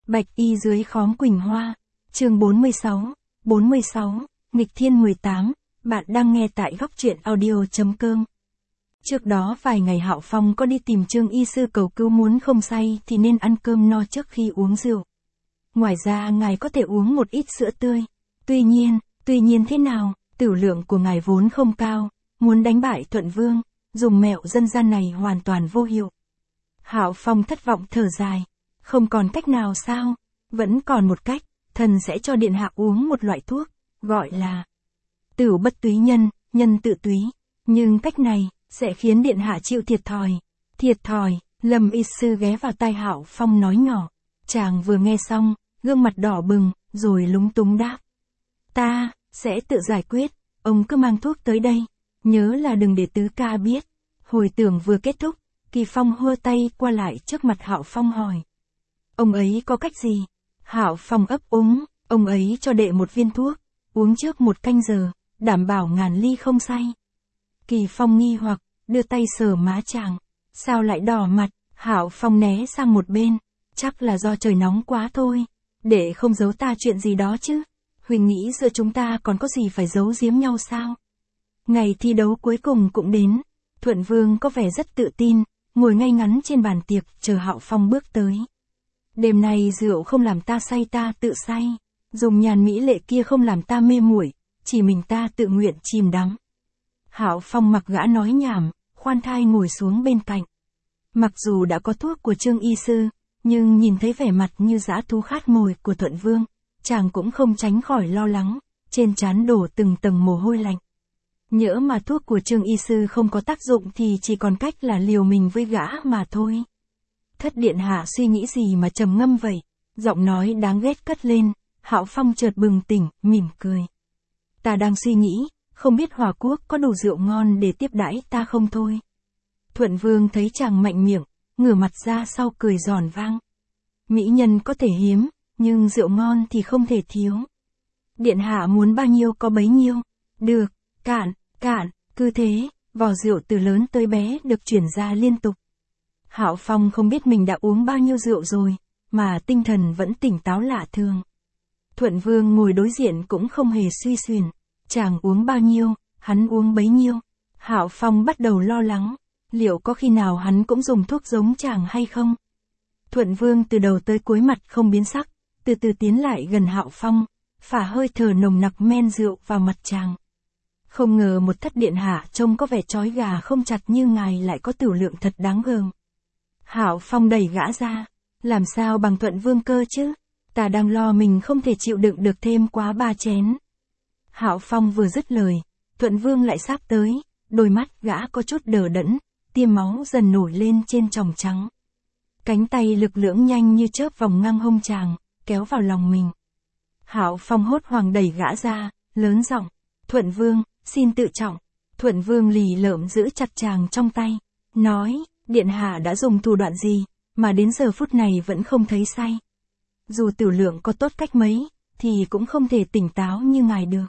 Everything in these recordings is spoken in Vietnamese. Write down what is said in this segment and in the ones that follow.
Bạch y dưới khóm Quỳnh Hoa, chương 46, nghịch thiên 18, bạn đang nghe tại góc truyện audio.com. Trước đó vài ngày Hạo Phong có đi tìm Trương y sư cầu cứu, muốn không say thì nên ăn cơm no trước khi uống rượu. Ngoài ra ngài có thể uống một ít sữa tươi. Tuy nhiên thế nào, tửu lượng của ngài vốn không cao, muốn đánh bại Thuận Vương, dùng mẹo dân gian này hoàn toàn vô hiệu. Hạo Phong thất vọng thở dài. Không còn cách nào sao? Vẫn còn một cách, thần sẽ cho điện hạ uống một loại thuốc, gọi là tửu bất túy nhân, nhân tự túy. Nhưng cách này, sẽ khiến điện hạ chịu thiệt thòi. Thiệt thòi, Lâm y sư ghé vào tai Hạo Phong nói nhỏ. Chàng vừa nghe xong, gương mặt đỏ bừng, rồi lúng túng đáp. Ta, sẽ tự giải quyết, ông cứ mang thuốc tới đây. Nhớ là đừng để tứ ca biết. Hồi tưởng vừa kết thúc, Kỳ Phong hơ tay qua lại trước mặt Hạo Phong hỏi. Ông ấy có cách gì? Hạo Phong ấp úng, ông ấy cho đệ một viên thuốc, uống trước 1 canh giờ, đảm bảo ngàn ly không say. Kỳ Phong nghi hoặc, đưa tay sờ má chàng. Sao lại đỏ mặt? Hạo Phong né sang một bên. Chắc là do trời nóng quá thôi. Đệ không giấu ta chuyện gì đó chứ? Huỳnh nghĩ giữa chúng ta còn có gì phải giấu giếm nhau sao? Ngày thi đấu cuối cùng cũng đến. Thuận Vương có vẻ rất tự tin, ngồi ngay ngắn trên bàn tiệc chờ Hạo Phong bước tới. Đêm nay rượu không làm ta say, ta tự say. Dùng nhàn mỹ lệ kia không làm ta mê muội, chỉ mình ta tự nguyện chìm đắm. Hạo Phong mặc gã nói nhảm, khoan thai ngồi xuống bên cạnh. Mặc dù đã có thuốc của Trương y sư, nhưng nhìn thấy vẻ mặt như dã thú khát mồi của Thuận Vương, chàng cũng không tránh khỏi lo lắng, trên trán đổ từng tầng mồ hôi lạnh. Nhỡ mà thuốc của Trương y sư không có tác dụng thì chỉ còn cách là liều mình với gã mà thôi. Thất điện hạ suy nghĩ gì mà trầm ngâm vậy? Giọng nói đáng ghét cất lên. Hạo Phong chợt bừng tỉnh, mỉm cười. Ta đang suy nghĩ, không biết Hòa Quốc có đủ rượu ngon để tiếp đãi ta không thôi. Thuận Vương thấy chàng mạnh miệng, ngửa mặt ra sau cười giòn vang. Mỹ nhân có thể hiếm, nhưng rượu ngon thì không thể thiếu. Điện hạ muốn bao nhiêu có bấy nhiêu. Được, cạn, cứ thế, vò rượu từ lớn tới bé được chuyển ra liên tục. Hạo Phong không biết mình đã uống bao nhiêu rượu rồi, mà tinh thần vẫn tỉnh táo lạ thường. Thuận Vương ngồi đối diện cũng không hề suy xuyển. Chàng uống bao nhiêu, hắn uống bấy nhiêu. Hạo Phong bắt đầu lo lắng, liệu có khi nào hắn cũng dùng thuốc giống chàng hay không? Thuận Vương từ đầu tới cuối mặt không biến sắc, từ từ tiến lại gần Hạo Phong, phả hơi thở nồng nặc men rượu vào mặt chàng. Không ngờ một thất điện hạ trông có vẻ trói gà không chặt như ngài lại có tửu lượng thật đáng gờm. Hạo Phong đẩy gã ra. Làm sao bằng Thuận Vương cơ chứ? Ta đang lo mình không thể chịu đựng được thêm quá 3 chén. Hạo Phong vừa dứt lời, Thuận Vương lại sáp tới, đôi mắt gã có chút đờ đẫn, tia máu dần nổi lên trên tròng trắng. Cánh tay lực lưỡng nhanh như chớp vòng ngang hông chàng, kéo vào lòng mình. Hạo Phong hốt hoảng đẩy gã ra, lớn giọng, Thuận Vương, xin tự trọng. Thuận Vương lì lợm giữ chặt chàng trong tay, nói, điện hạ đã dùng thủ đoạn gì, mà đến giờ phút này vẫn không thấy say. Dù tửu lượng có tốt cách mấy, thì cũng không thể tỉnh táo như ngài được.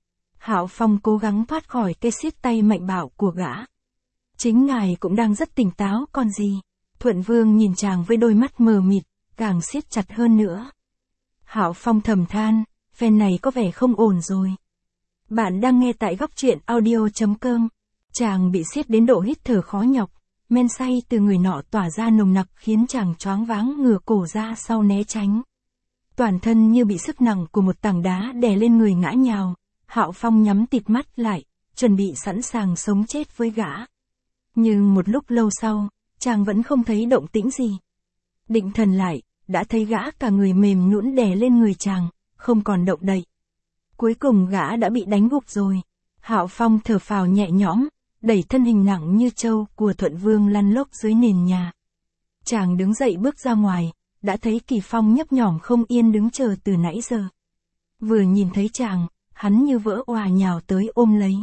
Hạo Phong cố gắng thoát khỏi cái siết tay mạnh bạo của gã. Chính ngài cũng đang rất tỉnh táo còn gì. Thuận Vương nhìn chàng với đôi mắt mờ mịt, càng siết chặt hơn nữa. Hạo Phong thầm than, phen này có vẻ không ổn rồi. Bạn đang nghe tại góc truyện audio.com. Chàng bị siết đến độ hít thở khó nhọc. Men say từ người nọ tỏa ra nồng nặc khiến chàng choáng váng ngửa cổ ra sau né tránh. Toàn thân như bị sức nặng của một tảng đá đè lên người ngã nhào. Hạo Phong nhắm tịt mắt lại, chuẩn bị sẵn sàng sống chết với gã. Nhưng một lúc lâu sau, chàng vẫn không thấy động tĩnh gì. Định thần lại, đã thấy gã cả người mềm nhũn đè lên người chàng, không còn động đậy. Cuối cùng gã đã bị đánh gục rồi. Hạo Phong thở phào nhẹ nhõm, đẩy thân hình nặng như trâu của Thuận Vương lăn lóc dưới nền nhà. Chàng đứng dậy bước ra ngoài, đã thấy Kỳ Phong nhấp nhổm không yên đứng chờ từ nãy giờ. Vừa nhìn thấy chàng, hắn như vỡ òa nhào tới ôm lấy.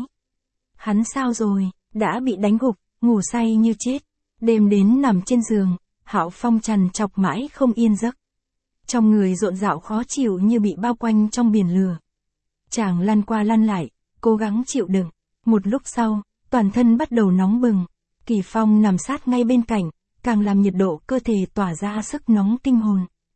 Hắn sao rồi, đã bị đánh gục, ngủ say như chết. Đêm đến nằm trên giường, Hạo Phong trằn trọc mãi không yên giấc. Trong người rộn rạo khó chịu như bị bao quanh trong biển lửa. Chàng lăn qua lăn lại, cố gắng chịu đựng. Một lúc sau, toàn thân bắt đầu nóng bừng. Kỳ Phong nằm sát ngay bên cạnh, càng làm nhiệt độ cơ thể tỏa ra sức nóng kinh hồn.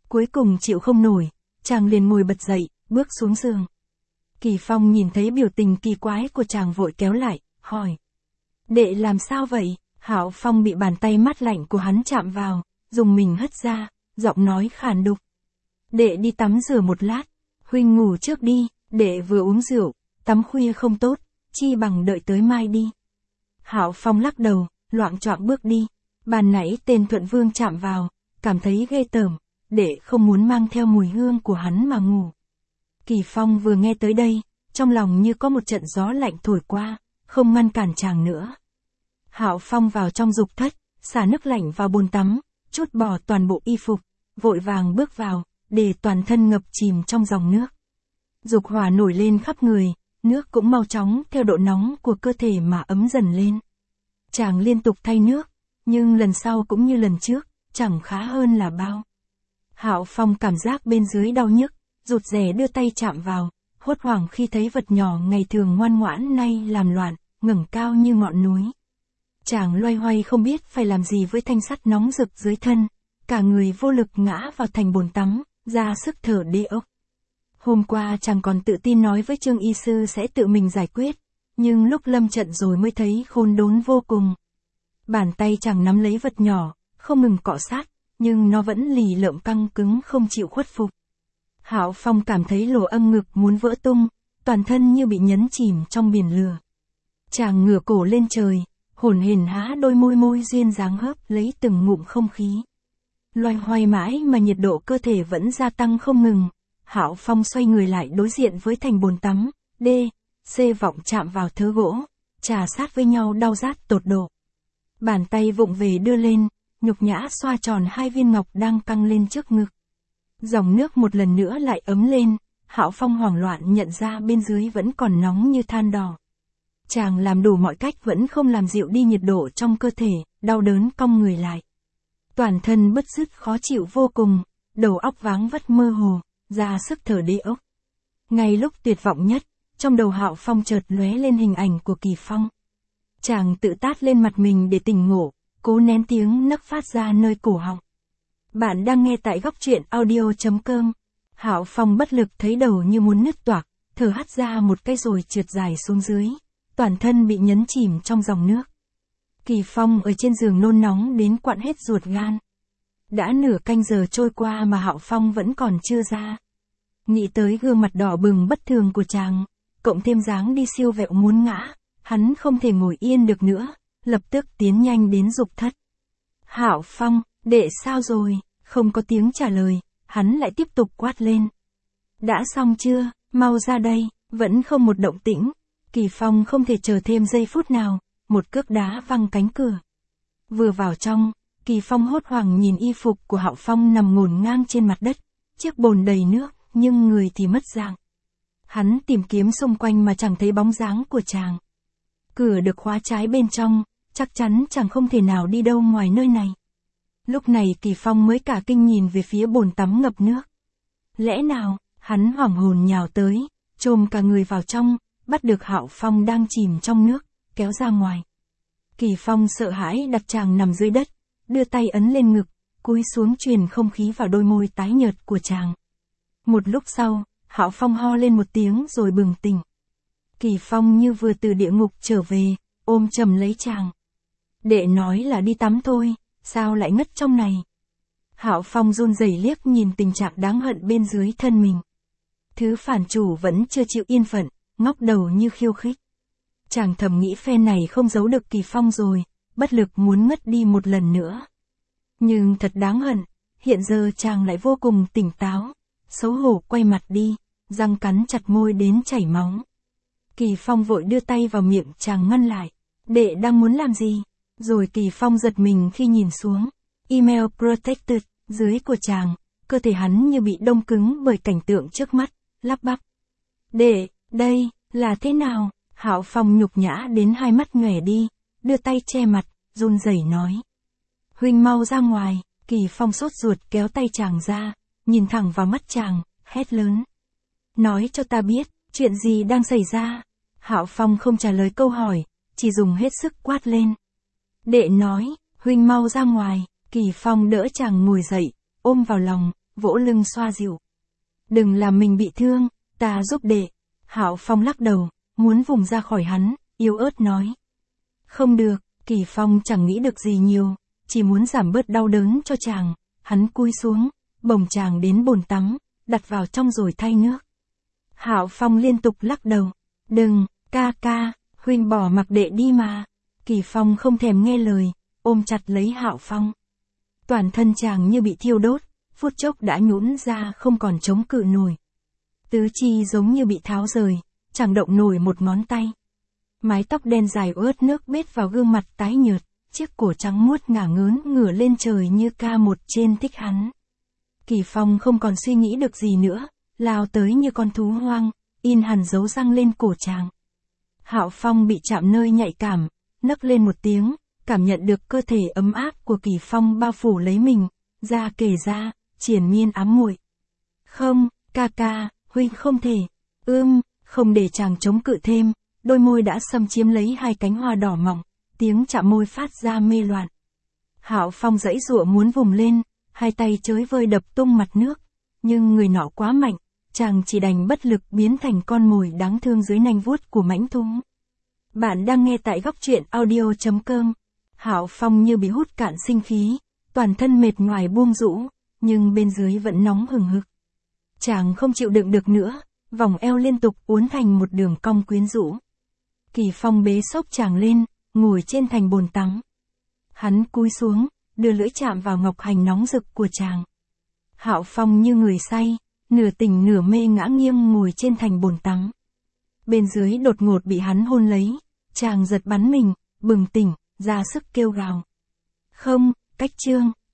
Cuối cùng chịu không nổi, chàng liền ngồi bật dậy, bước xuống giường. Kỳ Phong nhìn thấy biểu tình kỳ quái của chàng vội kéo lại, hỏi. Đệ làm sao vậy? Hạo Phong bị bàn tay mát lạnh của hắn chạm vào, dùng mình hất ra, giọng nói khàn đục. Đệ đi tắm rửa một lát, huynh ngủ trước đi, đệ vừa uống rượu, tắm khuya không tốt, chi bằng đợi tới mai đi. Hạo Phong lắc đầu, loạng choạng bước đi, ban nãy tên Thuận Vương chạm vào, cảm thấy ghê tởm, đệ không muốn mang theo mùi hương của hắn mà ngủ. Kỳ Phong vừa nghe tới đây, trong lòng như có một trận gió lạnh thổi qua, không ngăn cản chàng nữa. Hạo Phong vào trong dục thất, xả nước lạnh vào bồn tắm, trút bỏ toàn bộ y phục, vội vàng bước vào, để toàn thân ngập chìm trong dòng nước. Dục hỏa nổi lên khắp người, nước cũng mau chóng theo độ nóng của cơ thể mà ấm dần lên. Chàng liên tục thay nước, nhưng lần sau cũng như lần trước, chẳng khá hơn là bao. Hạo Phong cảm giác bên dưới đau nhức, rụt rè đưa tay chạm vào, hốt hoảng khi thấy vật nhỏ ngày thường ngoan ngoãn nay làm loạn, ngẩng cao như ngọn núi. Chàng loay hoay không biết phải làm gì với thanh sắt nóng rực dưới thân, cả người vô lực ngã vào thành bồn tắm, ra sức thở đê ốc. Hôm qua chàng còn tự tin nói với Trương y sư sẽ tự mình giải quyết, nhưng lúc lâm trận rồi mới thấy khốn đốn vô cùng. Bàn tay chàng nắm lấy vật nhỏ, không ngừng cọ sát, nhưng nó vẫn lì lợm căng cứng không chịu khuất phục. Hạo Phong cảm thấy lỗ âm ngực muốn vỡ tung, toàn thân như bị nhấn chìm trong biển lửa. Chàng ngửa cổ lên trời, hổn hển há đôi môi duyên dáng hớp lấy từng ngụm không khí. Loay hoay mãi mà nhiệt độ cơ thể vẫn gia tăng không ngừng. Hạo Phong xoay người lại đối diện với thành bồn tắm, C vọng chạm vào thớ gỗ, chà sát với nhau đau rát tột độ. Bàn tay vụng về đưa lên, nhục nhã xoa tròn hai viên ngọc đang căng lên trước ngực. Dòng nước một lần nữa lại ấm lên, Hạo Phong hoảng loạn nhận ra bên dưới vẫn còn nóng như than đỏ. Chàng làm đủ mọi cách vẫn không làm dịu đi nhiệt độ trong cơ thể, đau đớn cong người lại. Toàn thân bứt rứt khó chịu vô cùng, đầu óc váng vất mơ hồ, ra sức thở đê ốc. Ngay lúc tuyệt vọng nhất, trong đầu Hạo Phong chợt lóe lên hình ảnh của Kỳ Phong. Chàng tự tát lên mặt mình để tỉnh ngộ, cố nén tiếng nấc phát ra nơi cổ họng. Bạn đang nghe tại góc truyện audio.com. Hạo Phong bất lực thấy đầu như muốn nứt toạc, thở hắt ra một cái rồi trượt dài xuống dưới, toàn thân bị nhấn chìm trong dòng nước. Kỳ Phong ở trên giường nôn nóng đến quặn hết ruột gan. Đã nửa canh giờ trôi qua mà Hạo Phong vẫn còn chưa ra. Nghĩ tới gương mặt đỏ bừng bất thường của chàng, cộng thêm dáng đi siêu vẹo muốn ngã, hắn không thể ngồi yên được nữa, lập tức tiến nhanh đến dục thất. Hạo Phong, đệ sao rồi? Không có tiếng trả lời, hắn lại tiếp tục quát lên. Đã xong chưa? Mau ra đây, vẫn không một động tĩnh. Kỳ Phong không thể chờ thêm giây phút nào, một cước đá văng cánh cửa. Vừa vào trong, Kỳ Phong hốt hoảng nhìn y phục của Hạo Phong nằm ngổn ngang trên mặt đất, chiếc bồn đầy nước, nhưng người thì mất dạng. Hắn tìm kiếm xung quanh mà chẳng thấy bóng dáng của chàng. Cửa được khóa trái bên trong, chắc chắn chàng không thể nào đi đâu ngoài nơi này. Lúc này Kỳ Phong mới cả kinh nhìn về phía bồn tắm ngập nước. Lẽ nào, hắn hoảng hồn nhào tới, chồm cả người vào trong, bắt được Hạo Phong đang chìm trong nước, kéo ra ngoài. Kỳ Phong sợ hãi đặt chàng nằm dưới đất, đưa tay ấn lên ngực, cúi xuống truyền không khí vào đôi môi tái nhợt của chàng. Một lúc sau, Hạo Phong ho lên một tiếng rồi bừng tỉnh. Kỳ Phong như vừa từ địa ngục trở về, ôm chầm lấy chàng. Đệ nói là đi tắm thôi, sao lại ngất trong này? Hạo Phong run rẩy liếc nhìn tình trạng đáng hận bên dưới thân mình. Thứ phản chủ vẫn chưa chịu yên phận, ngóc đầu như khiêu khích. Chàng thầm nghĩ phe này không giấu được Kỳ Phong rồi, bất lực muốn ngất đi một lần nữa. Nhưng thật đáng hận, hiện giờ chàng lại vô cùng tỉnh táo, xấu hổ quay mặt đi, răng cắn chặt môi đến chảy máu. Kỳ Phong vội đưa tay vào miệng chàng ngăn lại. Đệ đang muốn làm gì? Rồi Kỳ Phong giật mình khi nhìn xuống. Email protected, dưới của chàng, cơ thể hắn như bị đông cứng bởi cảnh tượng trước mắt, lắp bắp. Đệ, đây, là thế nào? Hạo Phong nhục nhã đến hai mắt nhòe đi, đưa tay che mặt, run rẩy nói. Huynh mau ra ngoài. Kỳ Phong sốt ruột kéo tay chàng ra, nhìn thẳng vào mắt chàng, hét lớn. Nói cho ta biết, chuyện gì đang xảy ra? Hạo Phong không trả lời câu hỏi, chỉ dùng hết sức quát lên. Đệ nói, huynh mau ra ngoài. Kỳ Phong đỡ chàng ngồi dậy, ôm vào lòng, vỗ lưng xoa dịu. Đừng làm mình bị thương, ta giúp đệ. Hạo Phong lắc đầu, muốn vùng ra khỏi hắn, yếu ớt nói. Không được, Kỳ Phong chẳng nghĩ được gì nhiều, chỉ muốn giảm bớt đau đớn cho chàng. Hắn cúi xuống, bồng chàng đến bồn tắm, đặt vào trong rồi thay nước. Hạo Phong liên tục lắc đầu. Đừng, ca ca, huynh bỏ mặc đệ đi mà. Kỳ Phong không thèm nghe lời, ôm chặt lấy Hạo Phong. Toàn thân chàng như bị thiêu đốt, phút chốc đã nhũn ra không còn chống cự nổi. Tứ chi giống như bị tháo rời, chẳng động nổi một ngón tay. Mái tóc đen dài ướt nước bết vào gương mặt tái nhợt, chiếc cổ trắng muốt ngả ngớn ngửa lên trời như ca một trên thích hắn. Kỳ Phong không còn suy nghĩ được gì nữa, lao tới như con thú hoang, in hẳn dấu răng lên cổ chàng. Hạo Phong bị chạm nơi nhạy cảm, nấc lên một tiếng, cảm nhận được cơ thể ấm áp của Kỳ Phong bao phủ lấy mình, da kề da, triền miên ám muội. Không, ca ca, huynh không thể. Không để chàng chống cự thêm, đôi môi đã xâm chiếm lấy hai cánh hoa đỏ mọng, tiếng chạm môi phát ra mê loạn. Hạo Phong giãy giụa muốn vùng lên, hai tay chới vơi đập tung mặt nước, nhưng người nọ quá mạnh, chàng chỉ đành bất lực biến thành con mồi đáng thương dưới nanh vuốt của mãnh thú. Bạn đang nghe tại góc truyện audio.com. Hạo Phong như bị hút cạn sinh khí, toàn thân mệt nhoài buông rũ, nhưng bên dưới vẫn nóng hừng hực. Chàng không chịu đựng được nữa, vòng eo liên tục uốn thành một đường cong quyến rũ. Kỳ Phong bế xốc chàng lên, ngồi trên thành bồn tắm. Hắn cúi xuống, đưa lưỡi chạm vào ngọc hành nóng rực của chàng. Hạo Phong như người say, nửa tỉnh nửa mê ngã nghiêng ngồi trên thành bồn tắm. Bên dưới đột ngột bị hắn hôn lấy, chàng giật bắn mình, bừng tỉnh, ra sức kêu gào. Không, cách chương.